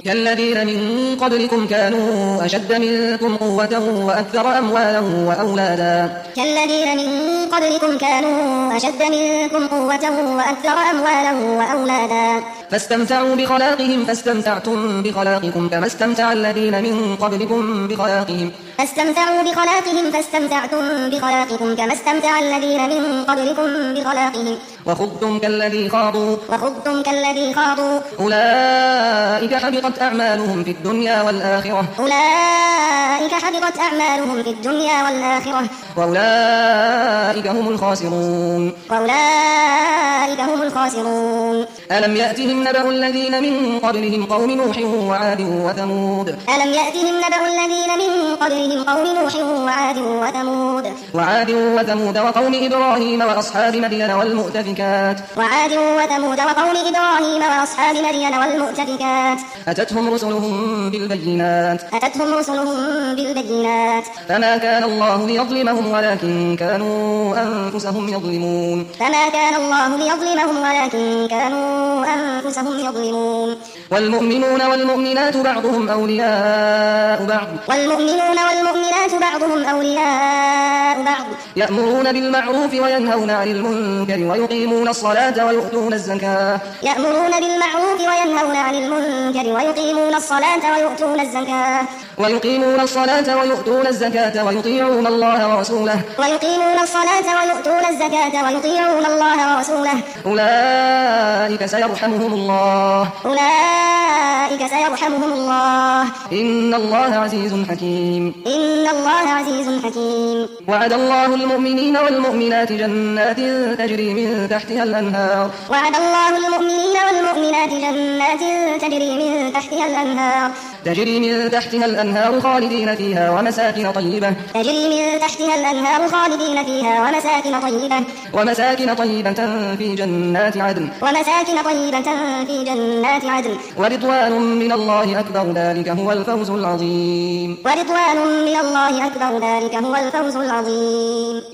كالذين من قبلكم كانوا أشد منكم قوة وأكثر أموالا وأولادا كالذين من قبلكم كانوا أشد منكم قوة وأكثر أموالا وأولادا فاستمتعوا بخلاقهم فاستمتعتم بخلاقكم كما استمتع الذين من قبلكم بخلاقهم فاستمتعتم بخلاقكم كما استمتع الذين من قبلكم بخلاقهم وخضتم كالذي خاضوا أولئك حبطت أعمالهم في الدنيا والآخرة وأولئك هم الخاسرون ألم يأتهم نبأ الذين من قبلهم قوم نوح وعاد وثمود وقوم إبراهيم وأصحاب مدين والمؤتفكات أتتهم رسلهم بالبينات فما كان الله ليظلمهم ولكن كانوا أنفسهم يظلمون والمؤمنون والمؤمنات بعضهم أولياء بعض يأمرون بالمعروف وينهون عن المنكر ويقيمون الصلاة ويؤتون الزكاة ويطيعون الله ورسوله أولئك سيرحمهم الله إن الله عزيز حكيم وعد الله المؤمنين والمؤمنات جنات تجري من تحتها الأنهار خالدين فيها ومساكن طيبة في جنات عدن ورضوان من الله أكبر ذلك هو الفوز العظيم